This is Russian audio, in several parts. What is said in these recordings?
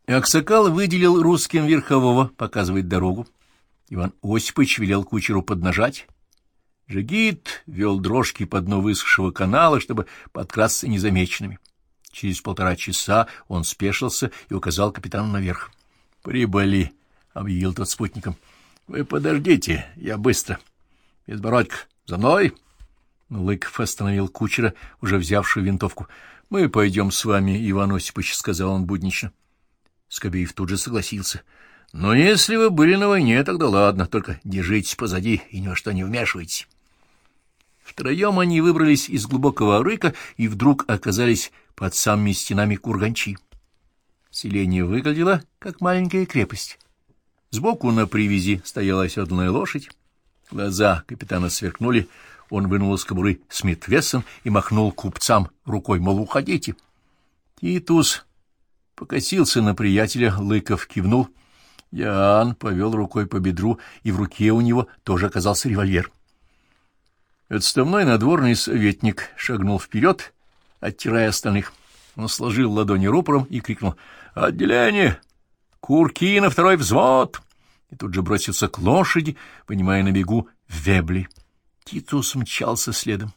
Аксакал выделил русским верхового показывать дорогу. Иван Осипович велел кучеру поднажать. Джигит вел дрожки по дну высохшего канала, чтобы подкрасться незамеченными. Через 1,5 часа он спешился и указал капитану наверх. — Прибыли, — объявил тот спутником. — Вы подождите, я быстро. — Безбородько, за мной! Лыков остановил кучера, уже взявшую винтовку. — Мы пойдем с вами, Иван Осипович, — сказал он буднично. Скобеев тут же согласился. — Но если вы были на войне, тогда ладно, только держитесь позади и ни во что не вмешивайтесь. Втроем они выбрались из глубокого рыка и вдруг оказались под самыми стенами Курганчи. Селение выглядело, как маленькая крепость. Сбоку на привязи стояла оседланная лошадь. Глаза капитана сверкнули, он вынул из кобуры Смит Вессон и махнул купцам рукой, мол, уходите. Титус покосился на приятеля, Лыков кивнул. Ян повел рукой по бедру, и в руке у него тоже оказался револьвер. Отставной надворный советник шагнул вперед, оттирая остальных. Он сложил ладони рупором и крикнул: «Отделение! Курки на 2-й взвод!» И тут же бросился к лошади, вынимая на бегу вебли. Титус мчался следом.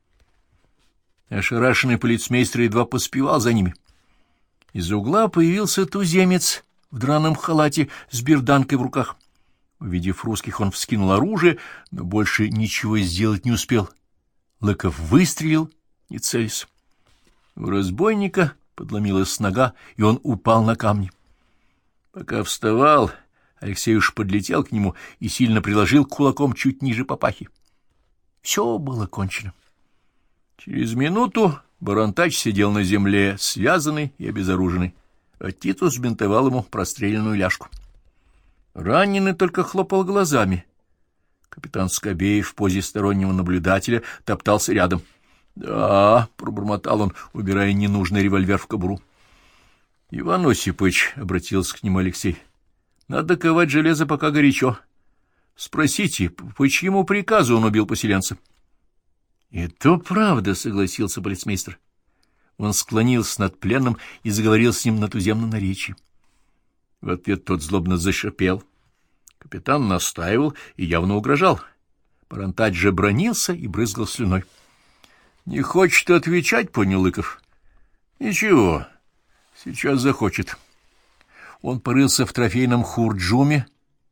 Ошарашенный полицмейстер едва поспевал за ними. Из-за угла появился туземец в драном халате с берданкой в руках. Увидев русских, он вскинул оружие, но больше ничего сделать не успел. Лыков выстрелил, не целясь. У разбойника подломилась нога, и он упал на камни. Пока вставал, Алексей уж подлетел к нему и сильно приложил кулаком чуть ниже папахи. Все было кончено. Через минуту Барантач сидел на земле, связанный и обезоруженный, а Титус бинтовал ему простреленную ляжку. Раненый только хлопал глазами. Капитан Скобеев в позе стороннего наблюдателя топтался рядом. — Да, — пробормотал он, убирая ненужный револьвер в кобуру. — Иван Осипович, — обратился к нему Алексей, — надо ковать железо, пока горячо. Спросите, по чьему приказу он убил поселенца? — Это правда, — согласился полицмейстер. Он склонился над пленным и заговорил с ним на туземном наречии. В ответ тот злобно зашипел. Капитан настаивал и явно угрожал. Барантач же бранился и брызгал слюной. — Не хочет отвечать, понял Лыков. — Ничего, сейчас захочет. Он порылся в трофейном хурджуме,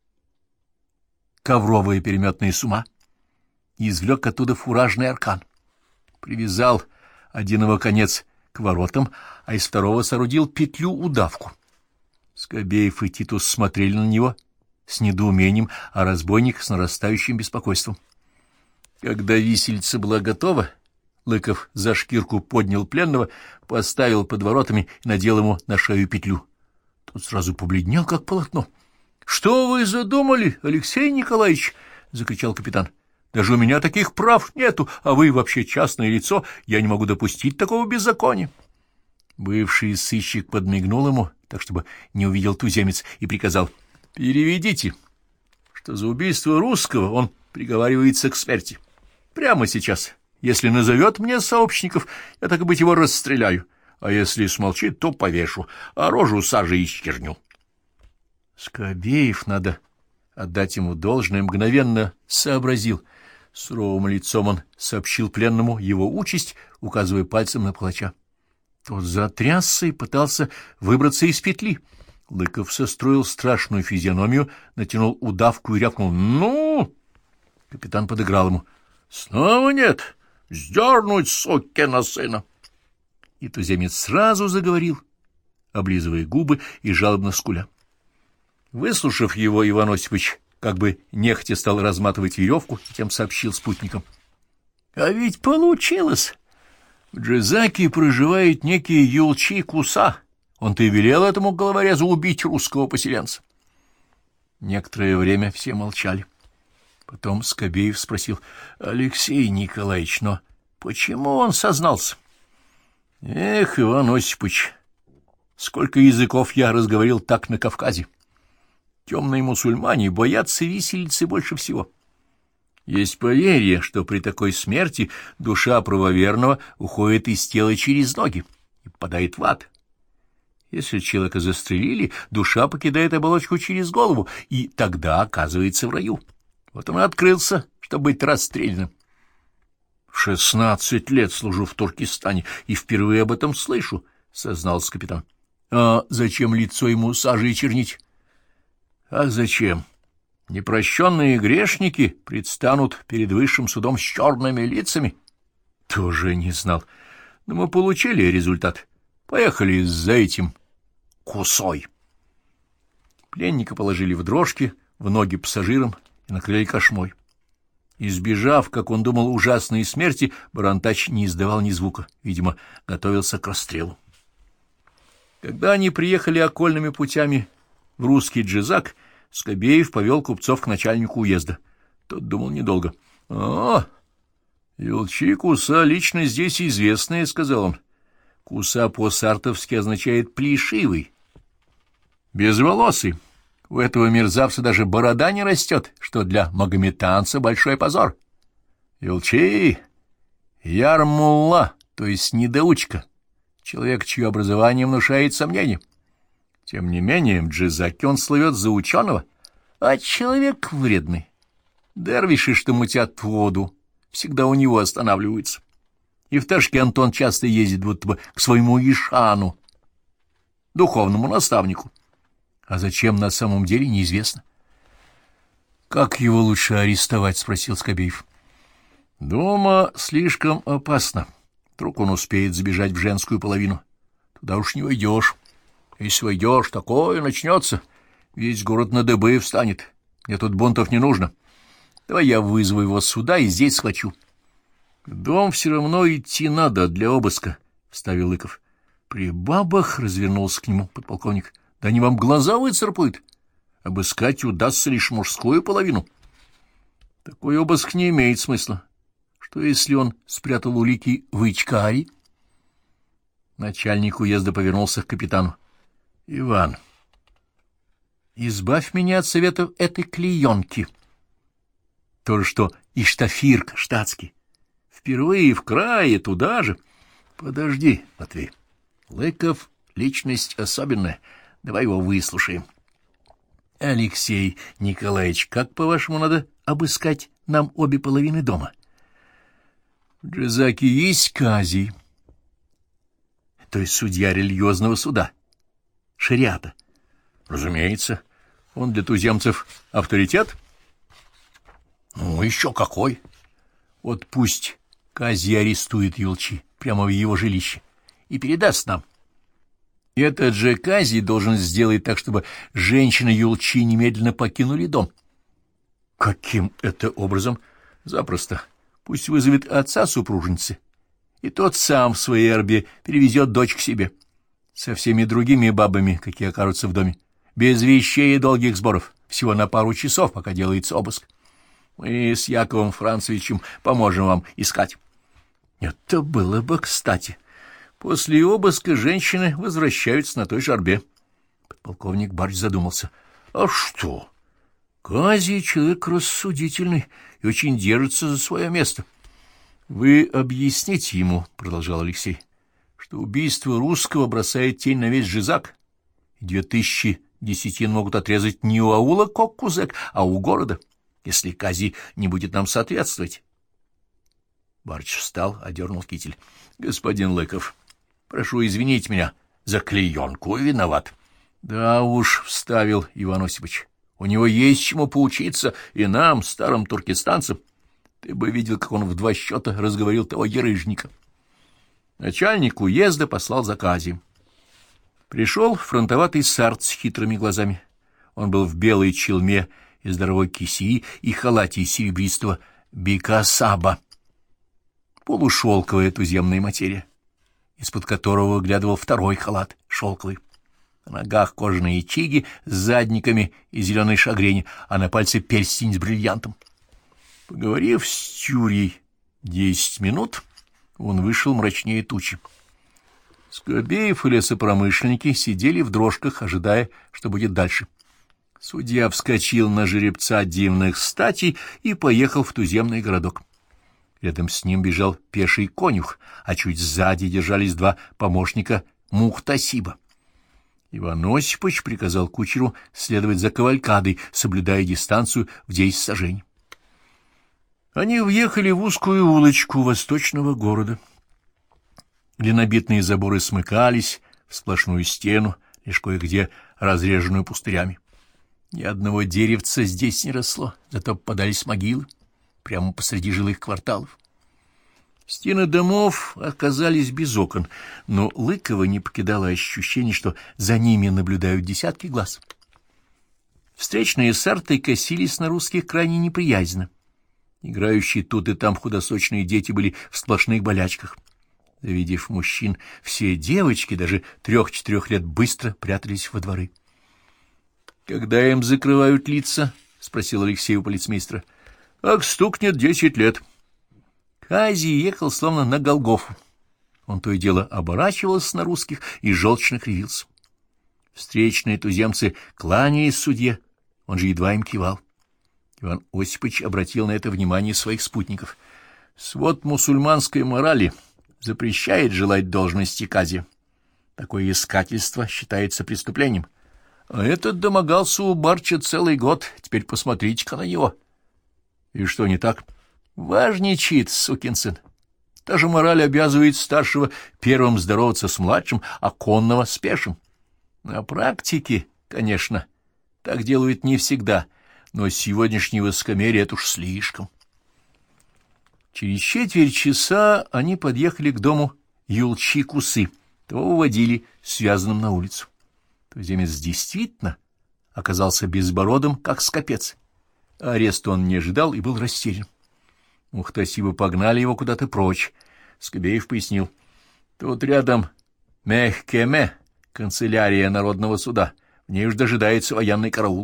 ковровые переметные сума, и извлек оттуда фуражный аркан. Привязал один его конец к воротам, а из второго соорудил петлю-удавку. Скобеев и Титус смотрели на него с недоумением, а разбойник с нарастающим беспокойством. Когда висельца была готова, Лыков за шкирку поднял пленного, поставил под воротами и надел ему на шею петлю. Тот сразу побледнел, как полотно. — Что вы задумали, Алексей Николаевич? — закричал капитан. — Даже у меня таких прав нету, а вы вообще частное лицо, я не могу допустить такого беззакония. Бывший сыщик подмигнул ему, так чтобы не увидел туземец, и приказал: — Переведите, что за убийство русского он приговаривается к смерти. Прямо сейчас. Если назовет мне сообщников, я, так и быть, его расстреляю, а если смолчит, то повешу, а рожу сажей исчерню. Скобеев, надо отдать ему должное, мгновенно сообразил. Суровым лицом он сообщил пленному его участь, указывая пальцем на палача. Тот затрясся и пытался выбраться из петли. Лыков состроил страшную физиономию, натянул удавку и рявкнул: «Ну!» Капитан подыграл ему. «Снова нет! Сдернуть, сукина сына!» И туземец сразу заговорил, облизывая губы и жалобно скуля. Выслушав его, Иван Осипович как бы нехотя стал разматывать веревку, и тем сообщил спутникам: «А ведь получилось! В Джизаке проживает некий Юлчи Куса. Он-то и велел этому головорезу убить русского поселенца». Некоторое время все молчали. Потом Скобеев спросил: «Алексей Николаевич, но почему он сознался?» «Эх, Иван Осипович, сколько языков я разговорил так на Кавказе! Темные мусульмане боятся виселицы больше всего. Есть поверье, что при такой смерти душа правоверного уходит из тела через ноги и попадает в ад. Если человека застрелили, душа покидает оболочку через голову, и тогда оказывается в раю. Вот он и открылся, чтобы быть расстрелянным. 16 лет служу в Туркестане и впервые об этом слышу, — сознался капитан. — А зачем лицо ему сажей чернить? — А зачем? Непрощенные грешники предстанут перед высшим судом с черными лицами? — Тоже не знал. Но мы получили результат. Поехали за этим кусой. Пленника положили в дрожки, в ноги пассажирам и накрыли кошмой. Избежав, как он думал, ужасной смерти, Барантач не издавал ни звука, видимо, готовился к расстрелу. Когда они приехали окольными путями в русский Джизак, Скобеев повел купцов к начальнику уезда. Тот думал недолго. — А, Елчи Куса лично здесь известная, — сказал он. Куса по-сартовски означает «плешивый», «безволосый». У этого мерзавца даже борода не растет, что для магометанца большой позор. Елчи — ярмулла, то есть недоучка, человек, чье образование внушает сомнения. Тем не менее, в Джизаке он слывет за ученого, а человек вредный. Дервиши, что мутят воду, всегда у него останавливаются. И в Ташкент он часто ездит будто бы к своему Ишану, духовному наставнику. А зачем на самом деле, неизвестно. — Как его лучше арестовать? — спросил Скобеев. — Дома слишком опасно. Вдруг он успеет забежать в женскую половину. Туда уж не войдешь. Если войдешь, такое начнется. Весь город на дыбы встанет. Мне тут бунтов не нужно. Давай я вызову его сюда и здесь схвачу. — В дом все равно идти надо для обыска, — вставил Лыков. При бабах развернулся к нему подполковник. — Да они вам глаза выцарапают. Обыскать удастся лишь мужскую половину. Такой обыск не имеет смысла. Что, если он спрятал улики в Ичкааре? Начальник уезда повернулся к капитану. — Иван, избавь меня от советов этой клеенки. То же, что и штафирка штатский. Впервые в крае туда же. Подожди, Матвей. Лыков — личность особенная. Давай его выслушаем. Алексей Николаевич, как, по-вашему, надо обыскать нам обе половины дома? В Джизаке есть казий, то есть судья религиозного суда, шариата. Разумеется, он для туземцев авторитет. Ну, еще какой. Вот пусть казий арестует Елчи прямо в его жилище и передаст нам. Этот же казий должен сделать так, чтобы женщины Елчи немедленно покинули дом. Каким это образом? Запросто. Пусть вызовет отца супружницы, и тот сам в своей арбе перевезет дочь к себе. Со всеми другими бабами, какие окажутся в доме. Без вещей и долгих сборов. Всего на пару часов, пока делается обыск. Мы с Яковом Францевичем поможем вам искать. Это было бы кстати. После обыска женщины возвращаются на той же арбе. Подполковник Барч задумался. — А что? Казий человек рассудительный и очень держится за свое место. — Вы объясните ему, — продолжал Алексей, — что убийство русского бросает тень на весь Жизак. 2000 десятин могут отрезать не у аула Коккузек, а у города, если казий не будет нам соответствовать. Барч встал, одернул китель. — Господин Лыков, прошу извинить меня за клеенку, виноват. — Да уж, — вставил Иван Осипович, — у него есть чему поучиться и нам, старым туркестанцам. Ты бы видел, как он в 2 счета разговорил того ерыжника. Начальник уезда послал за казием. Пришел фронтоватый сарт с хитрыми глазами. Он был в белой челме из здоровой кисии и халате из серебристого бикасаба. Полушелковая туземная материя, из-под которого выглядывал второй халат, шелковый. На ногах кожаные чиги с задниками и зеленой шагрени, а на пальце перстень с бриллиантом. Поговорив с Тюрей 10 минут, он вышел мрачнее тучи. Скобеев и лесопромышленники сидели в дрожках, ожидая, что будет дальше. Судья вскочил на жеребца дивных статей и поехал в туземный городок. Рядом с ним бежал пеший конюх, а чуть сзади держались 2 помощника Мухтасиба. Иван Осипович приказал кучеру следовать за кавалькадой, соблюдая дистанцию в 10 саженей. Они въехали в узкую улочку восточного города. Глинобитные заборы смыкались в сплошную стену, лишь кое-где разреженную пустырями. Ни одного деревца здесь не росло, зато попадались могилы прямо посреди жилых кварталов. Стены домов оказались без окон, но Лыкова не покидало ощущение, что за ними наблюдают десятки глаз. Встречные сарты косились на русских крайне неприязненно. Играющие тут и там худосочные дети были в сплошных болячках. Завидев мужчин, все девочки, даже 3-4 лет, быстро прятались во дворы. — Когда им закрывают лица? — спросил Алексей у полицмейстера. — Ах, стукнет 10 лет. Казий ехал словно на Голгофу. Он то и дело оборачивался на русских и желчно кривился. Встречные туземцы кланялись судье, он же едва им кивал. Иван Осипович обратил на это внимание своих спутников. Свод мусульманской морали запрещает желать должности кази. Такое искательство считается преступлением. А этот домогался у Барча целый год. Теперь посмотрите-ка на него. И что не так? Важничает, сукин сын. Та же мораль обязывает старшего первым здороваться с младшим, а конного с пешим. На практике, конечно, так делают не всегда, но сегодняшнее высокомерие — это уж слишком. Через четверть часа они подъехали к дому Юлчи-Кусы. Того уводили связанным на улицу. Туземец действительно оказался безбородым, как скопец. Ареста он не ожидал и был растерян. Мухтасибы погнали его куда-то прочь. Скобеев пояснил. Тут рядом Мехкеме, канцелярия народного суда. В ней уж дожидается военный караул.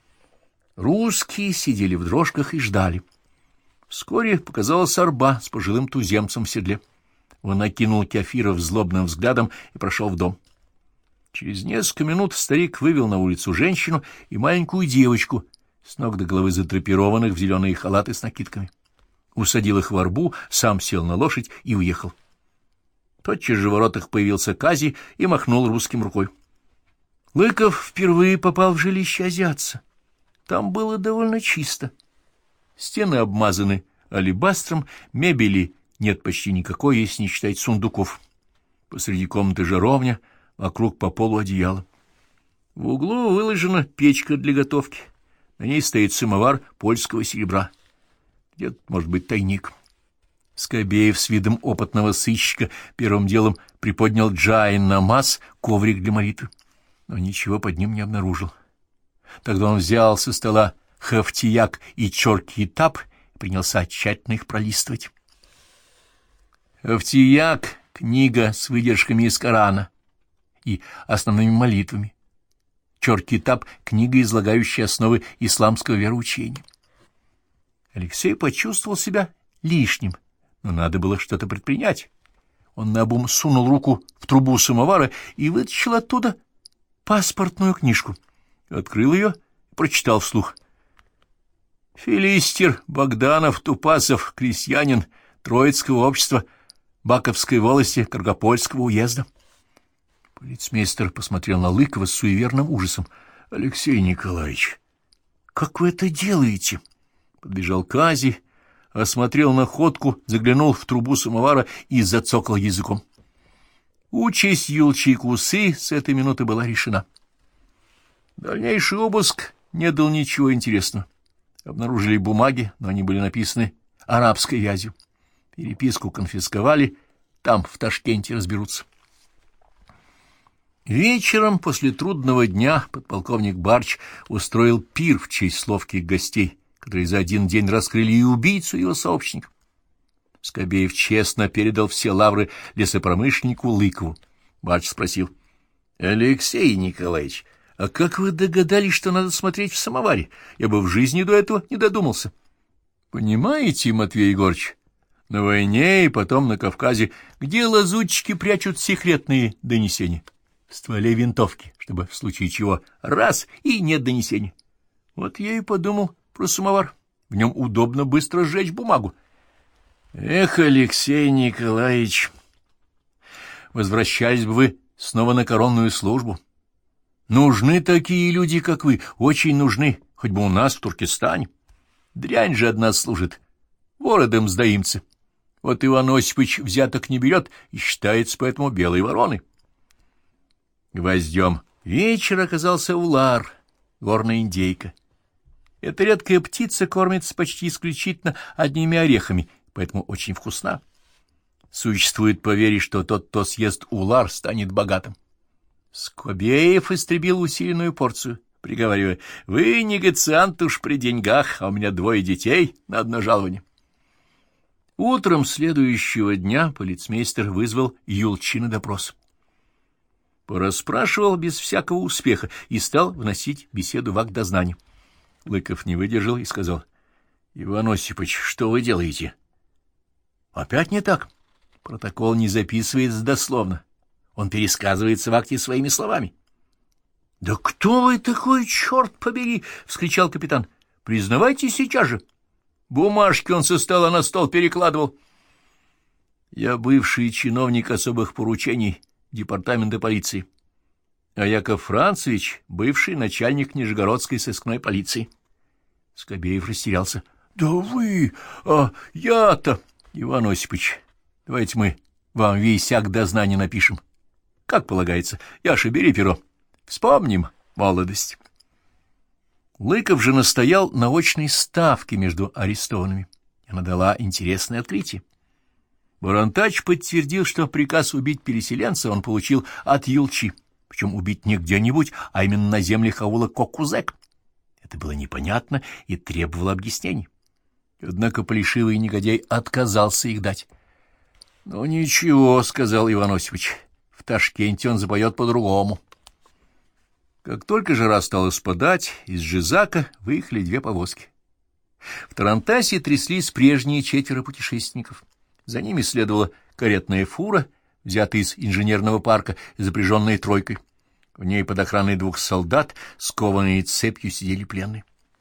Русские сидели в дрожках и ждали. Вскоре показалась арба с пожилым туземцем в седле. Он окинул Кефиров злобным взглядом и прошел в дом. Через несколько минут старик вывел на улицу женщину и маленькую девочку, с ног до головы задрапированных в зеленые халаты с накидками. Усадил их в арбу, сам сел на лошадь и уехал. Тотчас же в воротах появился Казий и махнул русским рукой. Лыков впервые попал в жилище азиатца. Там было довольно чисто. Стены обмазаны алебастром, мебели нет почти никакой, если не считать сундуков. Посреди комнаты жаровня, вокруг по полу одеяло. В углу выложена печка для готовки. На ней стоит самовар польского серебра. Где-то, может быть, тайник. Скобеев с видом опытного сыщика первым делом приподнял джайн-намаз, коврик для молитвы, но ничего под ним не обнаружил. Тогда он взял со стола хафтияк и чор-китаб и принялся тщательно их пролистывать. Хафтияк — книга с выдержками из Корана и основными молитвами. Чор-китаб — книга, излагающая основы исламского вероучения. Алексей почувствовал себя лишним, но надо было что-то предпринять. Он наобум сунул руку в трубу самовара и вытащил оттуда паспортную книжку. Открыл ее и прочитал вслух. Филистер Богданов Тупасов, крестьянин Троицкого общества Баковской волости Каргопольского уезда. Полицмейстер посмотрел на Лыкова с суеверным ужасом. — Алексей Николаевич, как вы это делаете? Подбежал Казий, осмотрел находку, заглянул в трубу самовара и зацокал языком. Участь Юлчи-Кусы с этой минуты была решена. Дальнейший обыск не дал ничего интересного. Обнаружили бумаги, но они были написаны арабской вязью. Переписку конфисковали, там, в Ташкенте, разберутся. Вечером после трудного дня подполковник Барч устроил пир в честь ловких гостей, которые за один день раскрыли и убийцу, и его сообщника. Скобеев честно передал все лавры лесопромышленнику Лыкову. Барч спросил: — Алексей Николаевич, а как вы догадались, что надо смотреть в самоваре? Я бы в жизни до этого не додумался. — Понимаете, Матвей Егорыч, на войне и потом на Кавказе, где лазутчики прячут секретные донесения? В стволе винтовки, чтобы в случае чего раз — и нет донесения. Вот я и подумал про самовар. В нем удобно быстро сжечь бумагу. Эх, Алексей Николаевич, возвращались бы вы снова на коронную службу. Нужны такие люди, как вы, очень нужны, хоть бы у нас в Туркестане. Дрянь же одна служит, вородом сдаимцы. Вот Иван Осипович взяток не берет и считается поэтому белой вороной. Гвоздем вечер оказался улар, горная индейка. Эта редкая птица кормится почти исключительно одними орехами, поэтому очень вкусна. Существует поверье, что тот, кто съест улар, станет богатым. Скобеев истребил усиленную порцию, приговаривая: «Вы, негациант, уж при деньгах, а у меня 2 детей на одно жалование». Утром следующего дня полицмейстер вызвал Юлчи на допрос. Порасспрашивал без всякого успеха и стал вносить беседу в акт дознания. Лыков не выдержал и сказал: «Иван Осипович, что вы делаете?» «Опять не так. Протокол не записывается дословно. Он пересказывается в акте своими словами». «Да кто вы такой, черт побери!» — вскричал капитан. «Признавайте сейчас же. Бумажки он со стола на стол перекладывал». «Я бывший чиновник особых поручений департамента полиции, а Яков Францевич — бывший начальник Нижегородской сыскной полиции». Скобеев растерялся. «Да вы... я-то... Иван Осипович, давайте мы вам весь акт дознания напишем. Как полагается. Яша, бери перо. Вспомним молодость». Лыков же настоял на очной ставке между арестованными. Она дала интересное открытие. Барантач подтвердил, что приказ убить переселенца он получил от Юлчи, причем убить не где-нибудь, а именно на землях аула Кокузек. Это было непонятно и требовало объяснений. Однако плешивый негодяй отказался их дать. — Ну ничего, — сказал Иван Осипович, — в Ташкенте он запоет по-другому. Как только жара стала спадать, из Жизака выехали 2 повозки. В Тарантасе тряслись прежние 4 путешественников. За ними следовала каретная фура, взятая из инженерного парка и запряженная тройкой. В ней под охраной 2 солдат, скованные цепью, сидели пленные.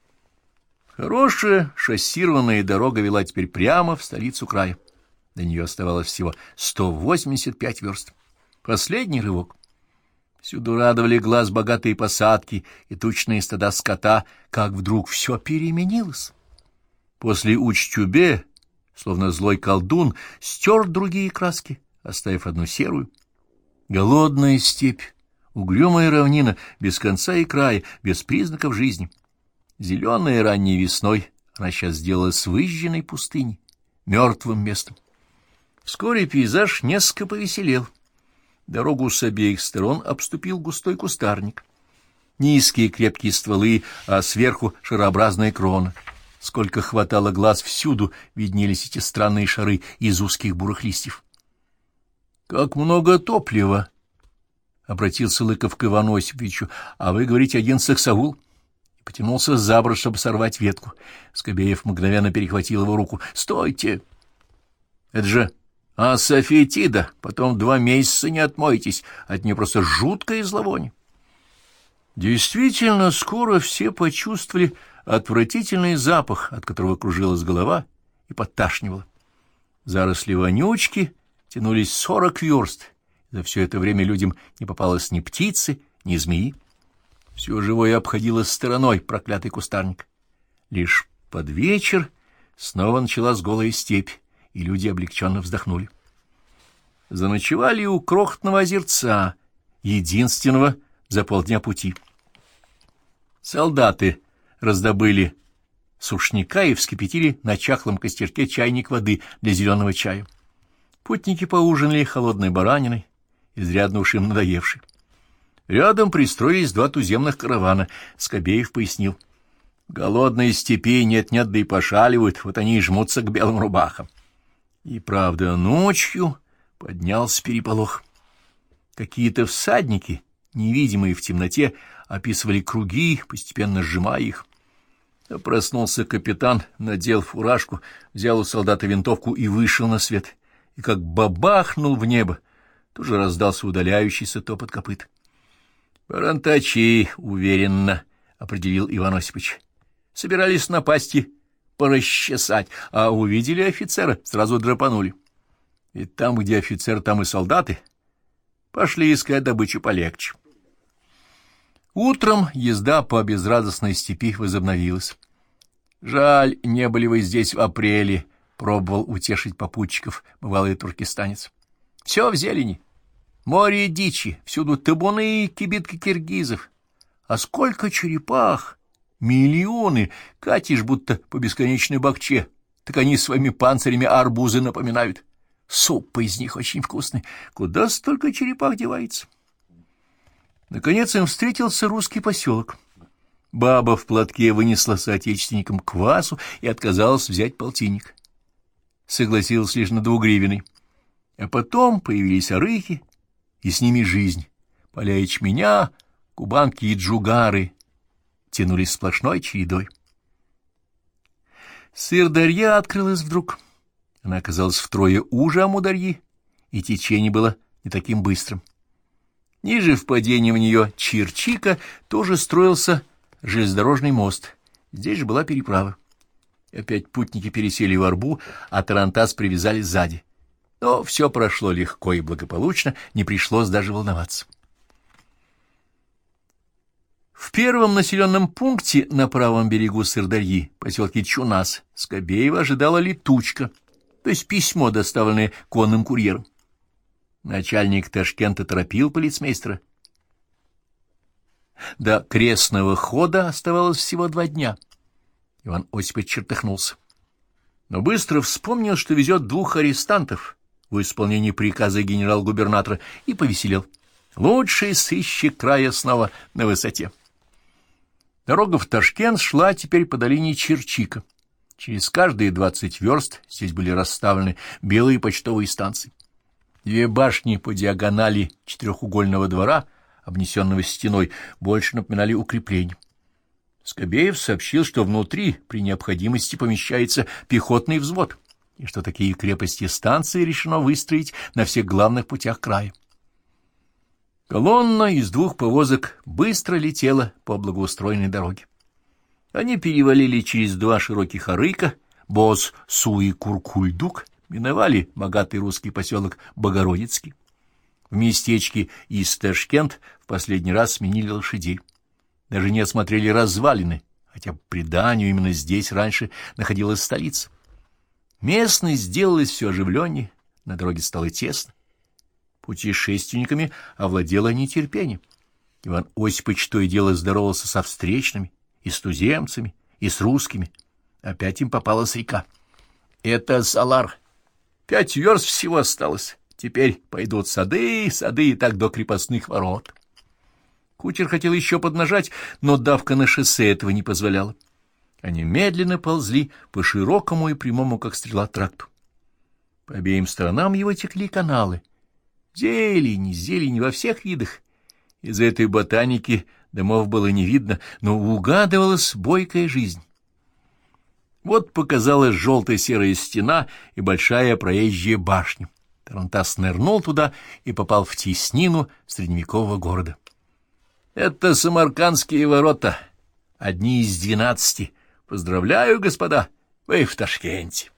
Хорошая шоссированная дорога вела теперь прямо в столицу края. До нее оставалось всего 185 верст. Последний рывок. Всюду радовали глаз богатые посадки и тучные стада скота, как вдруг все переменилось. После Уч-Тюбе, словно злой колдун, стер другие краски, оставив одну серую. Голодная степь, угрюмая равнина, без конца и края, без признаков жизни. Зеленая ранней весной, она сейчас сделалась выжженной пустыней, мертвым местом. Вскоре пейзаж несколько повеселел. Дорогу с обеих сторон обступил густой кустарник. Низкие крепкие стволы, а сверху шарообразная крона. Сколько хватало глаз, всюду виднелись эти странные шары из узких бурых листьев. — Как много топлива! — обратился Лыков к Ивану Осиповичу. — А вы говорите, один саксаул? И потянулся за борт, чтобы сорвать ветку. Скобеев мгновенно перехватил его руку. — Стойте! — Это же... асафетида, потом 2 месяца не отмоетесь, от нее просто жуткое зловоние. Действительно, скоро все почувствовали отвратительный запах, от которого кружилась голова и подташнивала. Заросли вонючки тянулись 40 верст. За все это время людям не попалось ни птицы, ни змеи. Все живое обходило стороной проклятый кустарник. Лишь под вечер снова началась голая степь, и люди облегченно вздохнули. Заночевали у крохотного озерца, единственного за полдня пути. Солдаты раздобыли сушняка и вскипятили на чахлом костерке чайник воды для зеленого чая. Путники поужинали холодной бараниной, изрядно уж им надоевшей. Рядом пристроились 2 туземных каравана. Скобеев пояснил: в голодной степи нет-нет, да и пошаливают, вот они и жмутся к белым рубахам. И правда, ночью поднялся переполох. Какие-то всадники, невидимые в темноте, описывали круги, постепенно сжимая их. Проснулся капитан, надел фуражку, взял у солдата винтовку и вышел на свет. И как бабахнул в небо, тут же раздался удаляющийся топот копыт. — Барантачи, — уверенно определил Иван Осипович. Собирались напасти порасчесать, а увидели офицера, сразу драпанули. И там, где офицер, там и солдаты. Пошли искать добычу полегче. Утром езда по безрадостной степи возобновилась. «Жаль, не были вы здесь в апреле», — пробовал утешить попутчиков бывалый туркестанец. «Все в зелени, море дичи, всюду табуны и кибитки киргизов. А сколько черепах! Миллионы! Катишь будто по бесконечной бахче, так они своими панцирями арбузы напоминают. Суп из них очень вкусный. Куда столько черепах девается?» Наконец им встретился русский поселок. Баба в платке вынесла соотечественникам квасу и отказалась взять полтинник. Согласилась лишь на 2 гривны. А потом появились орыхи, и с ними жизнь. Поля ячменя, кубанки и джугары тянулись сплошной чередой. Сырдарья открылась вдруг. Она оказалась втрое уже Амударьи, и течение было не таким быстрым. Ниже впадения в нее Чирчика тоже строился железнодорожный мост. Здесь же была переправа. Опять путники пересели в арбу, а тарантас привязали сзади. Но все прошло легко и благополучно, не пришлось даже волноваться. В первом населенном пункте на правом берегу Сырдарьи, поселке Чунас, Скобеева ожидала летучка, то есть письмо, доставленное конным курьером. Начальник Ташкента торопил полицмейстера. До крестного хода оставалось всего 2 дня. Иван Осипович чертыхнулся, но быстро вспомнил, что везет 2 арестантов в исполнении приказа генерал-губернатора, и повеселел. Лучший сыщик края снова на высоте. Дорога в Ташкент шла теперь по долине Чирчика. Через каждые 20 верст здесь были расставлены белые почтовые станции. 2 башни по диагонали 4-угольного двора, обнесенного стеной, больше напоминали укрепления. Скобеев сообщил, что внутри при необходимости помещается пехотный взвод, и что такие крепости-станции решено выстроить на всех главных путях края. Колонна из 2 повозок быстро летела по благоустроенной дороге. Они перевалили через 2 широких арыка, Боз-Суи-Куркульдук, миновали богатый русский поселок Богородицкий. В местечке Ист-Ташкент в последний раз сменили лошадей. Даже не осмотрели развалины, хотя по преданию именно здесь раньше находилась столица. Местность сделалась все оживленнее, на дороге стало тесно. Путешественниками овладело нетерпение. Иван Осипович то и дело здоровался со встречными, и с туземцами, и с русскими. Опять им попалась река. Это Салар. 5 верст всего осталось. Теперь пойдут сады, сады и так до крепостных ворот. Кучер хотел еще поднажать, но давка на шоссе этого не позволяла. Они медленно ползли по широкому и прямому, как стрела, тракту. По обеим сторонам его текли каналы. Зелень, зелень во всех видах. Из-за этой ботаники домов было не видно, но угадывалась бойкая жизнь. Вот показалась желто-серая стена и большая проезжая башня. Тарантас нырнул туда и попал в теснину средневекового города. Это Самаркандские ворота, одни из 12. Поздравляю, господа, вы в Ташкенте.